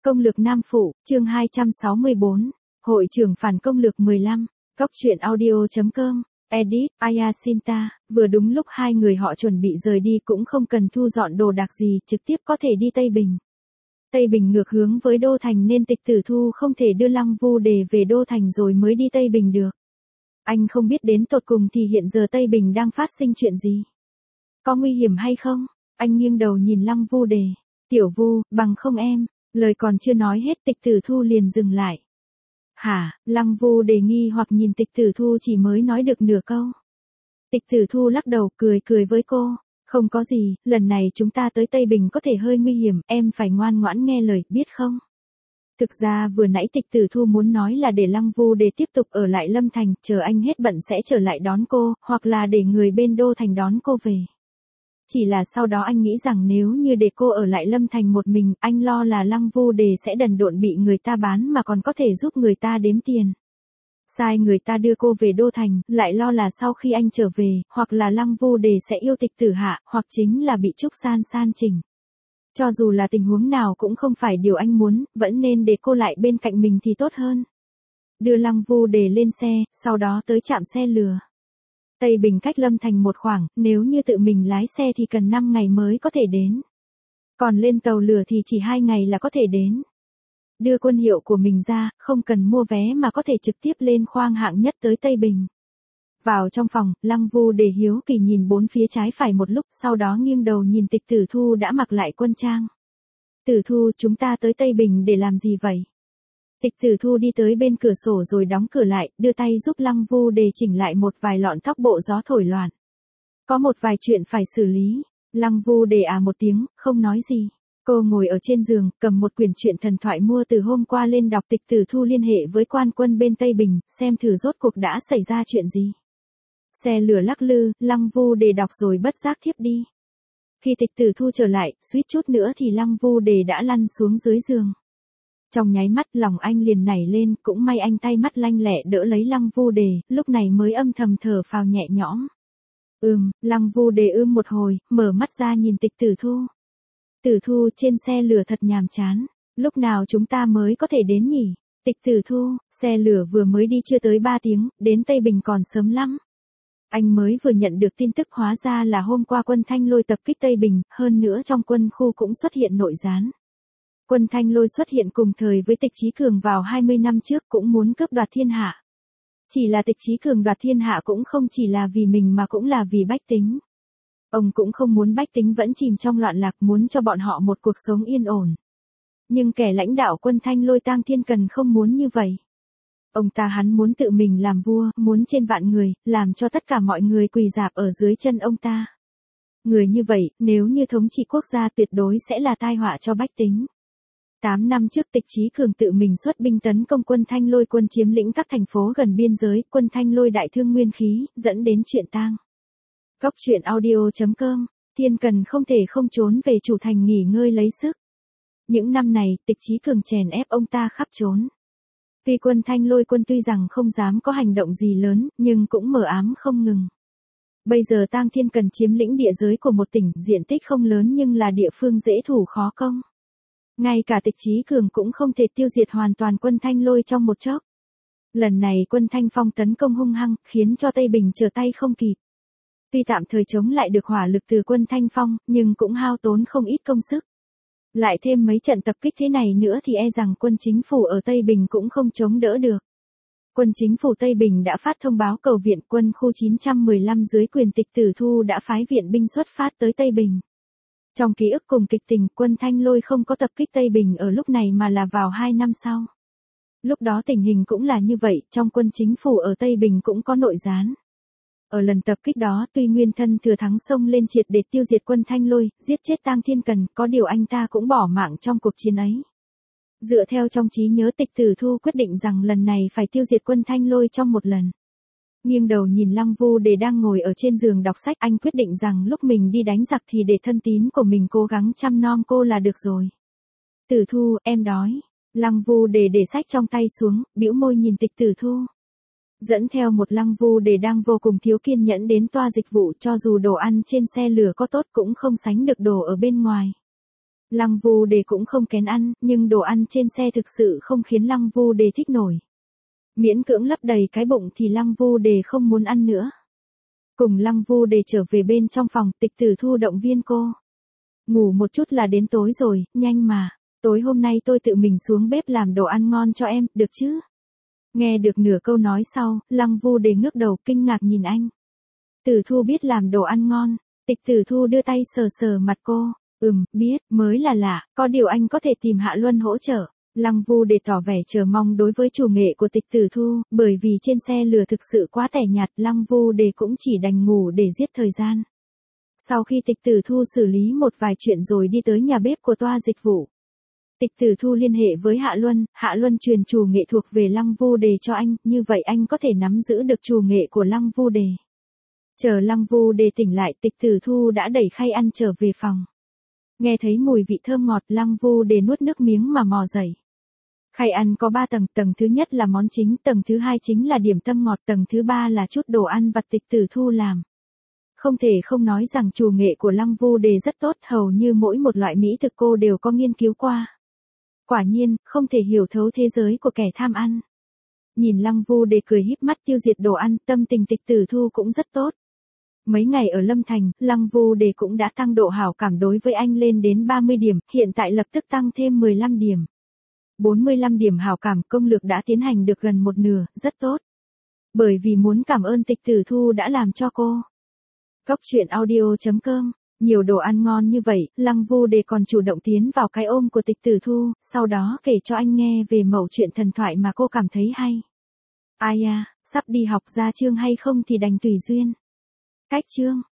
Công lược Nam Phụ, chương 264. Hội trưởng phản công lược 15. Cóc truyện audio.com. Edit, Ayasinta. Vừa đúng lúc hai người họ chuẩn bị rời đi cũng không cần thu dọn đồ đạc gì, trực tiếp có thể đi Tây Bình. Tây Bình ngược hướng với Đô Thành nên Tịch Tử Thu không thể đưa Lăng Vu Đề về Đô Thành rồi mới đi Tây Bình được. Anh không biết đến tột cùng thì hiện giờ Tây Bình đang phát sinh chuyện gì. Có nguy hiểm hay không? Anh nghiêng đầu nhìn Lăng Vu Đề. Tiểu Vu, bằng không em. Lời còn chưa nói hết Tịch Tử Thu liền dừng lại. Hả? Lăng Vu Đề nghi hoặc nhìn Tịch Tử Thu chỉ mới nói được nửa câu. Tịch Tử Thu lắc đầu cười với cô. Không có gì, lần này chúng ta tới Tây Bình có thể hơi nguy hiểm, em phải ngoan ngoãn nghe lời, biết không? Thực ra vừa nãy Tịch Tử Thu muốn nói là để Lăng Vu Đề tiếp tục ở lại Lâm Thành, chờ anh hết bận sẽ trở lại đón cô, hoặc là để người bên Đô Thành đón cô về. Chỉ là sau đó anh nghĩ rằng nếu như để cô ở lại Lâm Thành một mình, anh lo là Lăng Vu Đề sẽ đần độn bị người ta bán mà còn có thể giúp người ta đếm tiền. Sai người ta đưa cô về Đô Thành, lại lo là sau khi anh trở về, hoặc là Lăng Vu Đề sẽ yêu Tịch Tử Hạ, hoặc chính là bị Trúc San san chỉnh. Cho dù là tình huống nào cũng không phải điều anh muốn, vẫn nên để cô lại bên cạnh mình thì tốt hơn. Đưa Lăng Vu Đề lên xe, sau đó tới trạm xe lừa. Tây Bình cách Lâm Thành một khoảng, nếu như tự mình lái xe thì cần 5 ngày mới có thể đến. Còn lên tàu lửa thì chỉ 2 ngày là có thể đến. Đưa quân hiệu của mình ra, không cần mua vé mà có thể trực tiếp lên khoang hạng nhất tới Tây Bình. Vào trong phòng, Lăng Vu Đề hiếu kỳ nhìn bốn phía trái phải một lúc, sau đó nghiêng đầu nhìn Tịch Tử Thu đã mặc lại quân trang. Tử Thu, chúng ta tới Tây Bình để làm gì vậy? Tịch Tử Thu đi tới bên cửa sổ rồi đóng cửa lại, đưa tay giúp Lăng Vu Đề chỉnh lại một vài lọn tóc bộ gió thổi loạn. Có một vài chuyện phải xử lý. Lăng Vu Đề một tiếng, không nói gì. Cô ngồi ở trên giường, cầm một quyển truyện thần thoại mua từ hôm qua lên đọc. Tịch Tử Thu liên hệ với quan quân bên Tây Bình, xem thử rốt cuộc đã xảy ra chuyện gì. Xe lửa lắc lư, Lăng Vu Đề đọc rồi bất giác thiếp đi. Khi Tịch Tử Thu trở lại, suýt chút nữa thì Lăng Vu Đề đã lăn xuống dưới giường. Trong nháy mắt lòng anh liền nảy lên, cũng may anh tay mắt lanh lẹ đỡ lấy Lăng Vu Đề, lúc này mới âm thầm thở phào nhẹ nhõm. Lăng Vu Đề một hồi, mở mắt ra nhìn Tịch Tử Thu. Tử Thu, trên xe lửa thật nhàm chán, lúc nào chúng ta mới có thể đến nhỉ? Tịch Tử Thu, xe lửa vừa mới đi chưa tới 3 tiếng, đến Tây Bình còn sớm lắm. Anh mới vừa nhận được tin tức hóa ra là hôm qua quân Thanh Lôi tập kích Tây Bình, hơn nữa trong quân khu cũng xuất hiện nội gián. Quân Thanh Lôi xuất hiện cùng thời với Tịch Chí Cường vào 20 năm trước cũng muốn cướp đoạt thiên hạ. Chỉ là Tịch Chí Cường đoạt thiên hạ cũng không chỉ là vì mình mà cũng là vì bách tính. Ông cũng không muốn bách tính vẫn chìm trong loạn lạc, muốn cho bọn họ một cuộc sống yên ổn. Nhưng kẻ lãnh đạo quân Thanh Lôi Tang Thiên Cần không muốn như vậy. Hắn muốn tự mình làm vua, muốn trên vạn người, làm cho tất cả mọi người quỳ rạp ở dưới chân ông ta. Người như vậy, nếu như thống trị quốc gia tuyệt đối sẽ là tai họa cho bách tính. 8 năm trước Tịch Chí Cường tự mình xuất binh tấn công quân Thanh Lôi, quân chiếm lĩnh các thành phố gần biên giới, quân Thanh Lôi đại thương nguyên khí, dẫn đến chuyện tang. Cóc truyện audio.com. Thiên Cần không thể không trốn về chủ thành nghỉ ngơi lấy sức. Những năm này, Tịch Chí Cường chèn ép ông ta khắp trốn. Vì quân Thanh Lôi quân tuy rằng không dám có hành động gì lớn, nhưng cũng mờ ám không ngừng. Bây giờ Tang Thiên Cần chiếm lĩnh địa giới của một tỉnh, diện tích không lớn nhưng là địa phương dễ thủ khó công. Ngay cả Tịch Chí Cường cũng không thể tiêu diệt hoàn toàn quân Thanh Lôi trong một chốc. Lần này quân Thanh Phong tấn công hung hăng, khiến cho Tây Bình trở tay không kịp. Tuy tạm thời chống lại được hỏa lực từ quân Thanh Phong, nhưng cũng hao tốn không ít công sức. Lại thêm mấy trận tập kích thế này nữa thì e rằng quân chính phủ ở Tây Bình cũng không chống đỡ được. Quân chính phủ Tây Bình đã phát thông báo cầu viện, quân khu 915 dưới quyền Tịch Tử Thu đã phái viện binh xuất phát tới Tây Bình. Trong ký ức cùng kịch tình, quân Thanh Lôi không có tập kích Tây Bình ở lúc này mà là vào 2 năm sau. Lúc đó tình hình cũng là như vậy, trong quân chính phủ ở Tây Bình cũng có nội gián. Ở lần tập kích đó, tuy Nguyên Thân thừa thắng xông lên triệt để tiêu diệt quân Thanh Lôi, giết chết Tang Thiên Cần, có điều anh ta cũng bỏ mạng trong cuộc chiến ấy. Dựa theo trong trí nhớ, Tịch Tử Thu quyết định rằng lần này phải tiêu diệt quân Thanh Lôi trong một lần. Nghiêng đầu nhìn Lăng Vu Đề đang ngồi ở trên giường đọc sách, anh quyết định rằng lúc mình đi đánh giặc thì để thân tín của mình cố gắng chăm nom cô là được rồi. Tử Thu, em đói. Lăng Vu Đề để sách trong tay xuống, bĩu môi nhìn Tịch Tử Thu. Dẫn theo một Lăng Vu Đề đang vô cùng thiếu kiên nhẫn đến toa dịch vụ, cho dù đồ ăn trên xe lửa có tốt cũng không sánh được đồ ở bên ngoài. Lăng Vu Đề cũng không kén ăn, nhưng đồ ăn trên xe thực sự không khiến Lăng Vu Đề thích nổi. Miễn cưỡng lấp đầy cái bụng thì Lăng Vu Đề không muốn ăn nữa. Cùng Lăng Vu Đề trở về bên trong phòng, Tịch Tử Thu động viên cô. Ngủ một chút là đến tối rồi, nhanh mà. Tối hôm nay tôi tự mình xuống bếp làm đồ ăn ngon cho em, được chứ? Nghe được nửa câu nói sau, Lăng Vu Đề ngước đầu kinh ngạc nhìn anh. Tử Thu biết làm đồ ăn ngon. Tịch Tử Thu đưa tay sờ sờ mặt cô. Biết, mới là lạ, có điều anh có thể tìm Hạ Luân hỗ trợ. Lăng Vu Đề tỏ vẻ chờ mong đối với chủ nghệ của Tịch Tử Thu, bởi vì trên xe lửa thực sự quá tẻ nhạt, Lăng Vu Đề cũng chỉ đành ngủ để giết thời gian. Sau khi Tịch Tử Thu xử lý một vài chuyện rồi đi tới nhà bếp của toa dịch vụ. Tịch Tử Thu liên hệ với Hạ Luân truyền chủ nghệ thuộc về Lăng Vu Đề cho anh, như vậy anh có thể nắm giữ được chủ nghệ của Lăng Vu Đề. Chờ Lăng Vu Đề tỉnh lại, Tịch Tử Thu đã đẩy khay ăn trở về phòng. Nghe thấy mùi vị thơm ngọt, Lăng Vu Đề nuốt nước miếng mà mò dậy. Khay ăn có 3 tầng, tầng thứ nhất là món chính, tầng thứ hai chính là điểm tâm ngọt, tầng thứ ba là chút đồ ăn vặt Tịch Tử Thu làm. Không thể không nói rằng chủ nghệ của Lăng Vu Đề rất tốt, hầu như mỗi một loại mỹ thực cô đều có nghiên cứu qua. Quả nhiên, không thể hiểu thấu thế giới của kẻ tham ăn. Nhìn Lăng Vu Đề cười híp mắt tiêu diệt đồ ăn, tâm tình Tịch Tử Thu cũng rất tốt. Mấy ngày ở Lâm Thành, Lăng Vu Đề cũng đã tăng độ hảo cảm đối với anh lên đến 30 điểm, hiện tại lập tức tăng thêm 15 điểm. 45 điểm hảo cảm, công lược đã tiến hành được gần một nửa, rất tốt. Bởi vì muốn cảm ơn Tịch Tử Thu đã làm cho cô. Coctruyện.audio.com. Nhiều đồ ăn ngon như vậy, Lăng Vu Đề còn chủ động tiến vào cái ôm của Tịch Tử Thu, sau đó kể cho anh nghe về mẩu chuyện thần thoại mà cô cảm thấy hay. Ai à, sắp đi học ra chương hay không thì đành tùy duyên. Cách chương.